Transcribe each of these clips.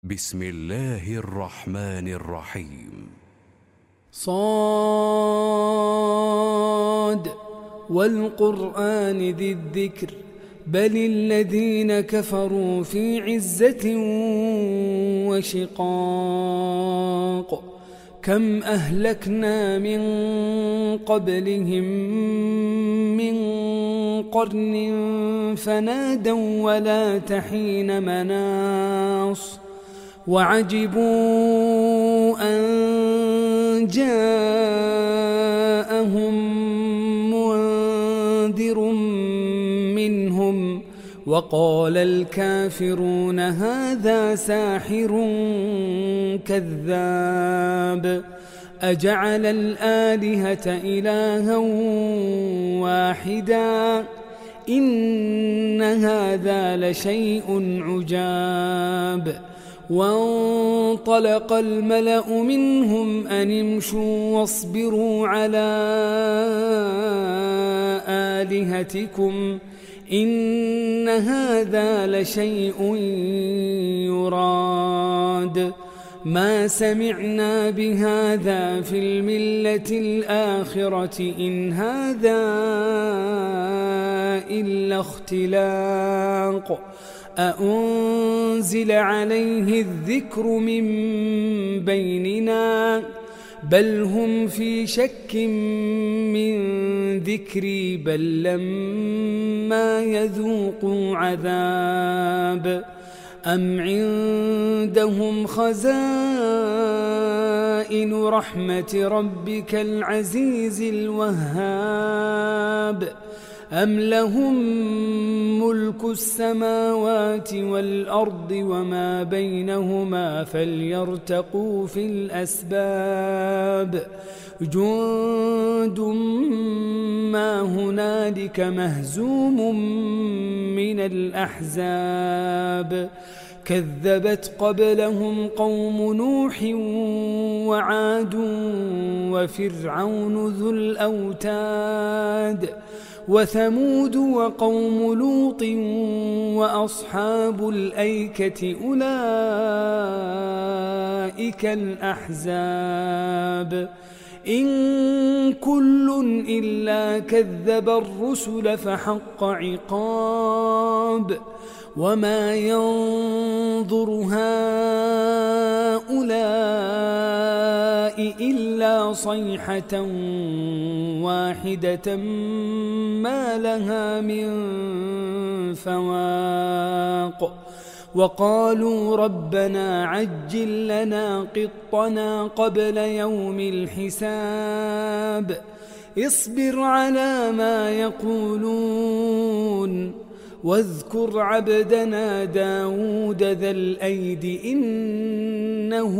بسم الله الرحمن الرحيم. صاد والقرآن ذي الذكر بل الذين كفروا في عزة وشقاق كم أهلكنا من قبلهم من قرن فنادوا ولا تحين مناص وعجبوا أن جاءهم منذر منهم وقال الكافرون هذا ساحر كذاب أجعل الآلهة إلها واحدا إن هذا لشيء عجاب وانطلق الملأ منهم أن امشوا واصبروا على آلهتكم إن هذا لشيء يراد ما سمعنا بهذا في الملة الآخرة إن هذا إلا اختلاق أأنزل عليه الذكر من بيننا بل هم في شك من ذكري بل لما يذوقوا عذاب أم عندهم خزائن رحمة ربك العزيز الوهاب أم لهم ملك السماوات والأرض وما بينهما فليرتقوا في الأسباب جند ما هنالك مهزوم من الأحزاب كذبت قبلهم قوم نوح وعاد وفرعون ذو الأوتاد وثمود وقوم لوط وأصحاب الأيكة أولئك الأحزاب إن كل إلا كذب الرسل فحق عقاب وما ينظر هؤلاء إلا صيحة واحدة ما لها من فواق وقالوا ربنا عجل لنا قطنا قبل يوم الحساب اصبر على ما يقولون واذكر عبدنا داود ذا الأيد إنه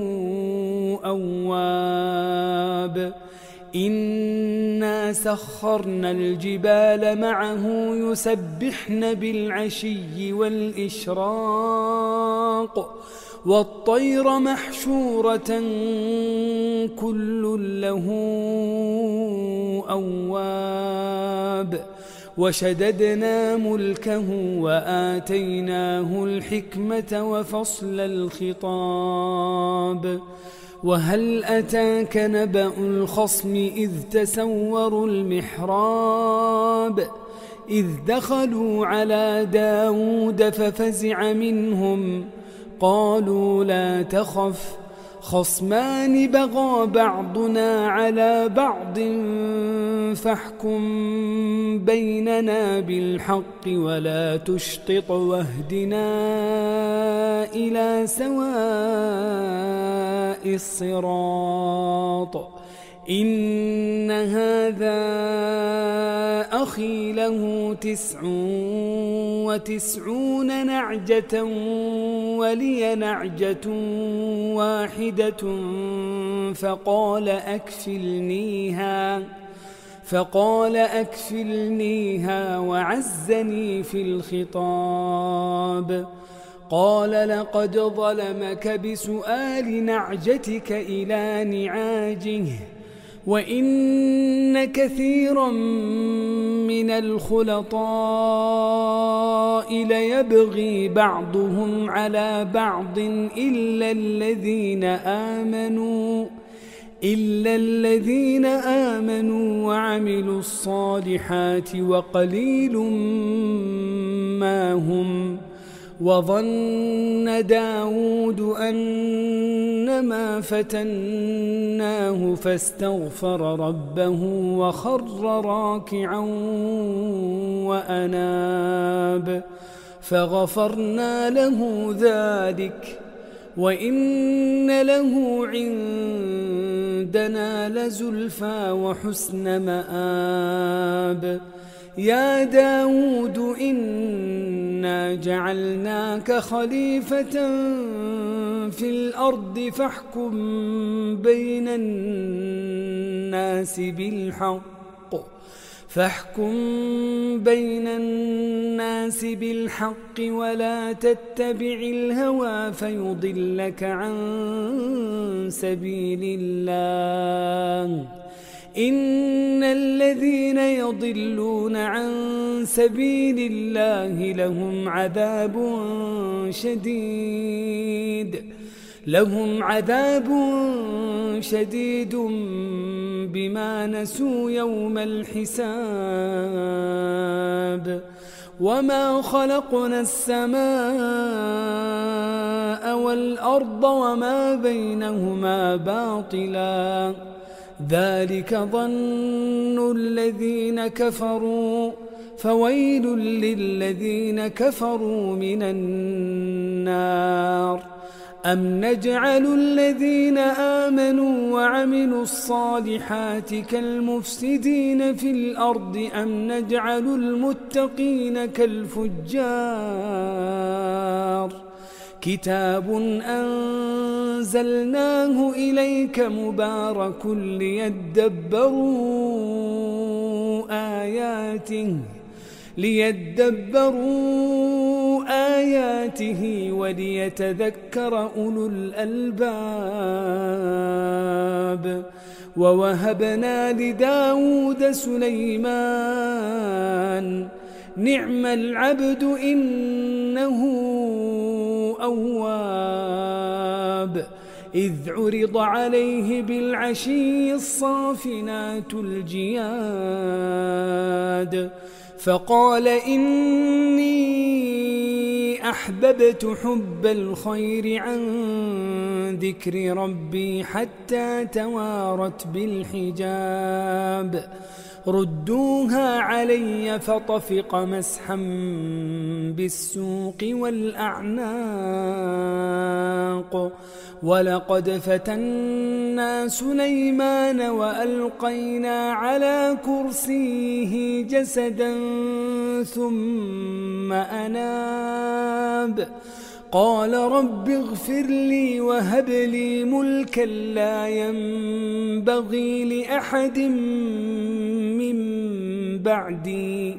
أواب إنا سخرنا الجبال معه يسبحن بالعشي والإشراق والطير محشورة كل له أواب وشددنا ملكه وآتيناه الحكمة وفصل الخطاب وهل أتاك نبأ الخصم إذ تسوروا المحراب إذ دخلوا على داود ففزع منهم قالوا لا تخف خصمان بغى بعضنا على بعض فاحكم بيننا بالحق ولا تشطط واهدنا إلى سواء الصراط إن هذا أخي له 99 نعجة ولي نعجة واحدة فقال أكفلنيها وعزني في الخطاب قال لقد ظلمك بسؤال نعجتك إلى نعاجه وإن كثيرا من الخلطاء ليبغي بعضهم على بعض إلا الذين آمنوا وعملوا الصالحات وقليل ما هم. وظن داود أنما فتناه فاستغفر ربه وخر راكعا وأناب فغفرنا له ذلك وإن له عندنا لزلفى وحسن مآب. يا داود إنا جعلناك خليفة في الأرض فاحكم بين الناس بالحق ولا تتبع الهوى فيضلك عن سبيل الله. إن الذين يضلون عن سبيل الله لهم عذاب شديد بما نسوا يوم الحساب. وما خلقنا السماء والأرض وما بينهما باطلا ذلك ظن الذين كفروا فويل للذين كفروا من النار. أم نجعل الذين آمنوا وعملوا الصالحات كالمفسدين في الأرض أم نجعل المتقين كالفجار. كتاب أنزلناه إليك مبارك ليدبروا آياته وليتذكر أولو الألباب. ووهبنا لداود سليمان نعم العبد إنه أواب. إذ عرض عليه بالعشي الصافنات الجياد فقال إني أحببت حب الخير عن ذكر ربي حتى توارت بالحجاب. ردوها علي فطفق مسحا بالسوق والأعناق. ولقد فتنا سليمان وألقينا على كرسيه جسدا ثم أناب قال رب اغفر لي وهب لي ملكا لا ينبغي لأحد من بعدي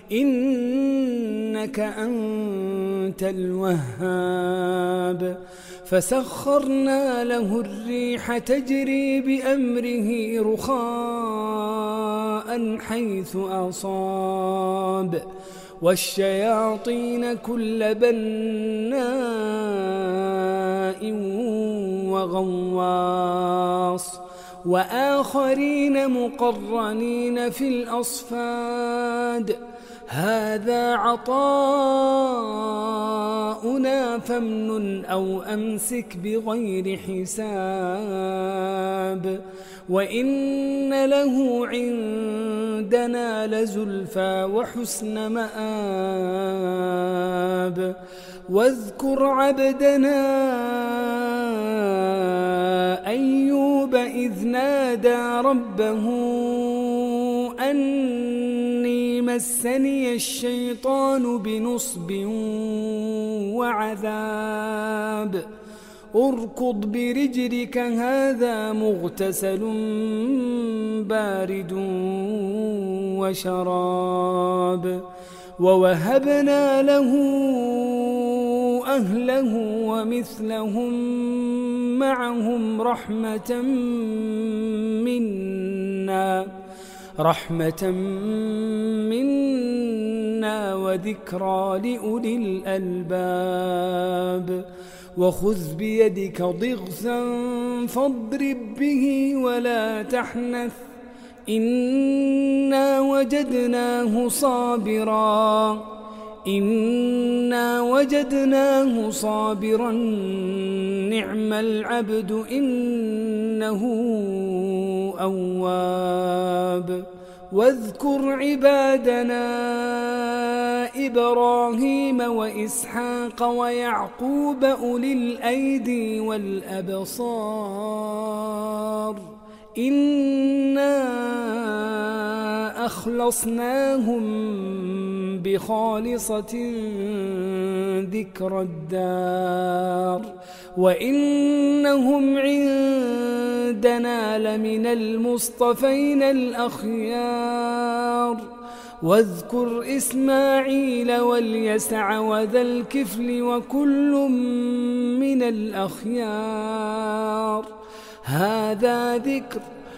إنك أنت الوهاب. فسخرنا له الريح تجري بأمره رخاء حيث أصاب والشياطين كل بناء وغواص وآخرين مقرنين في الأصفاد. هذا عطاؤنا فامنن أو أمسك بغير حساب. وإن له عندنا لزلفى وحسن مآب. واذكر عبدنا أيوب إذ نادى ربه أني مسني الشيطان بنصب وعذاب. اركض برجلك هذا مغتسل بارد وشراب. ووهبنا له أهله ومثلهم معهم رحمة منا وذكرى لأولي الألباب وخذ بيدك ضغثا فاضرب به ولا تحنث إنا وجدناه صابرا نعم العبد إنه أواب واذكر عبادنا إبراهيم وإسحاق ويعقوب أولي الأيدي والأبصار إنا أخلصناهم بخالصة ذكر الدار وإنهم عندنا لمن المصطفين الأخيار واذكر إسماعيل واليسع وذا الكفل وكل من الأخيار هذا ذكر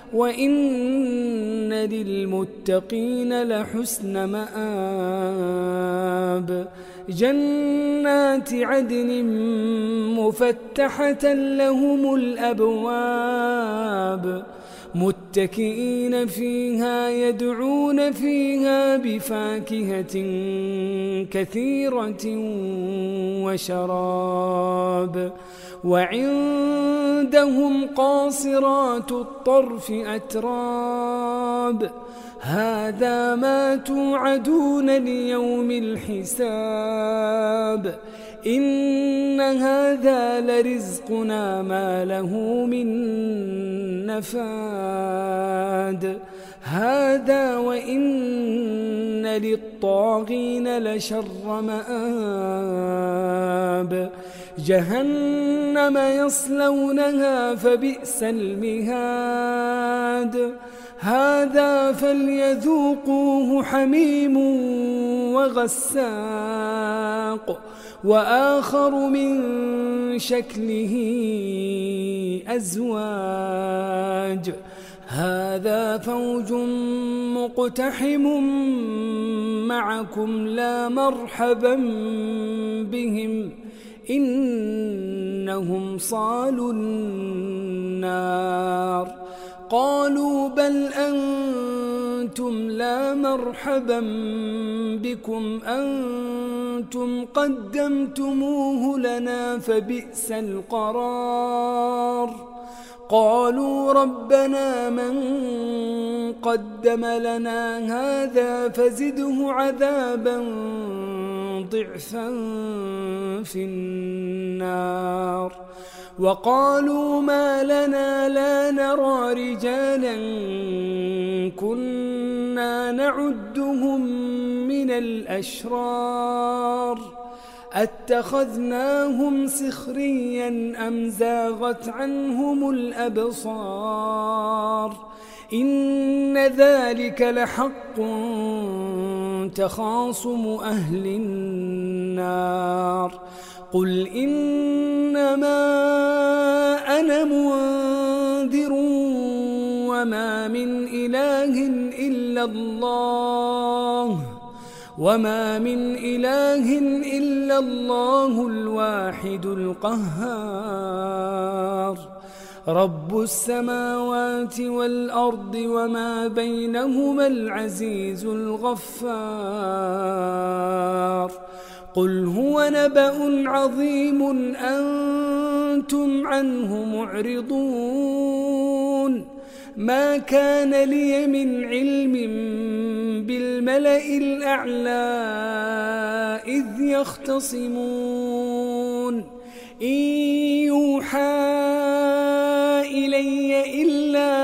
وإن للمتقين لحسن مآب جنات عدن مفتحة لهم الأبواب متكئين فيها يدعون فيها بفاكهة كثيرة وشراب وعندهم قاصرات الطرف أتراب هذا ما توعدون ليوم الحساب إن هذا لرزقنا ما له من نفاد هذا وإن للطاغين لشر مآب جهنم يصلونها فبئس المهاد هذا فليذوقوه حميم وغساق وآخر من شكله أزواج هذا فوج مقتحم معكم لا مرحبا بهم إنهم صالوا النار قالوا بل أنتم لا مرحبا بكم أنتم قدمتموه لنا فبئس القرار قالوا ربنا من قدم لنا هذا فزده عذابا ضعفا في النار وقالوا ما لنا لا نرى رجالا كنا نعدهم من الأشرار أتخذناهم سخريا أم زاغت عنهم الأبصار إن ذلك لحق تخاصم أهل النار قل إنما أنا منذر وما من إله إلا الله الواحد القهار رب السماوات والأرض وما بينهما العزيز الغفار قل هو نبأ عظيم أنتم عنه معرضون ما كان لي من علم بالملأ الأعلى إذ يختصمون إن يوحى إلي إلا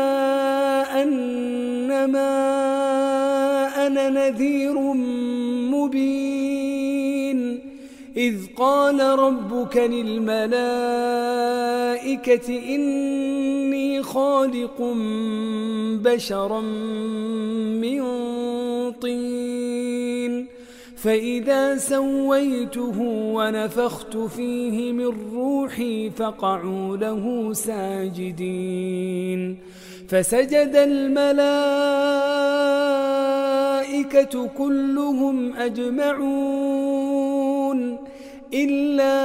أنما أنا نذير مبين إذ قال ربك للملائكة إني خالق بشرا من طين فإذا سويته ونفخت فيه من روحي فقعوا له ساجدين فسجد الملائكة كلهم أجمعون إلا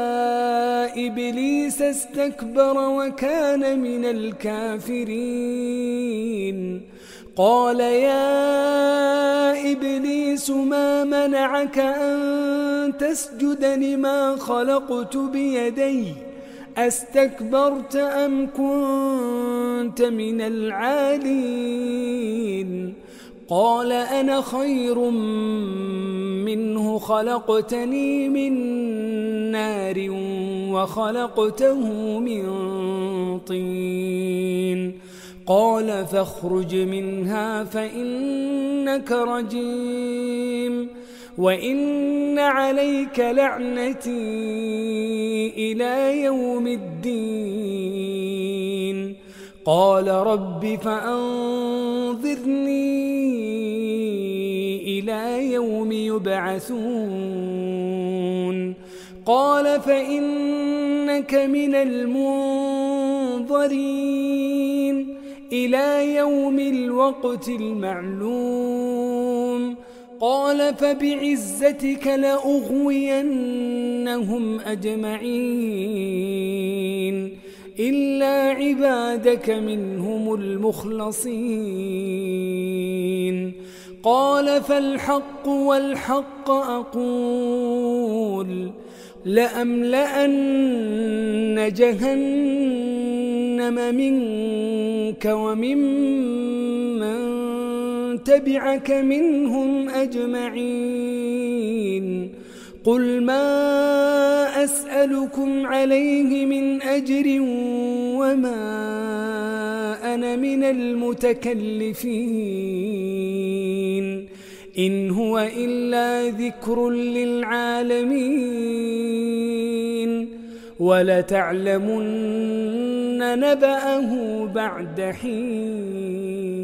إبليس استكبر وكان من الكافرين قال يا إبليس ما منعك أن تسجد لما خلقت بيدي أستكبرت أم كنت من العالين قال أنا خير منه خلقتني من نار وخلقته من طين قال فاخرج منها فإنك رجيم وإن عليك لعنتي إلى يوم الدين قال رب فأنظرني إلى يوم يبعثون قال فإنك من المنظرين إلى يوم الوقت المعلوم قال فبعزتك لأغوينهم أجمعين إلا عبادك منهم المخلصين قال فالحق والحق أقول لأملأن جهنم منك وممن تبعك منهم أجمعين قل ما أسألكم عليه من أجر وما أنا من المتكلفين إن هو إلا ذكر للعالمين ولتعلمن نبأه بعد حين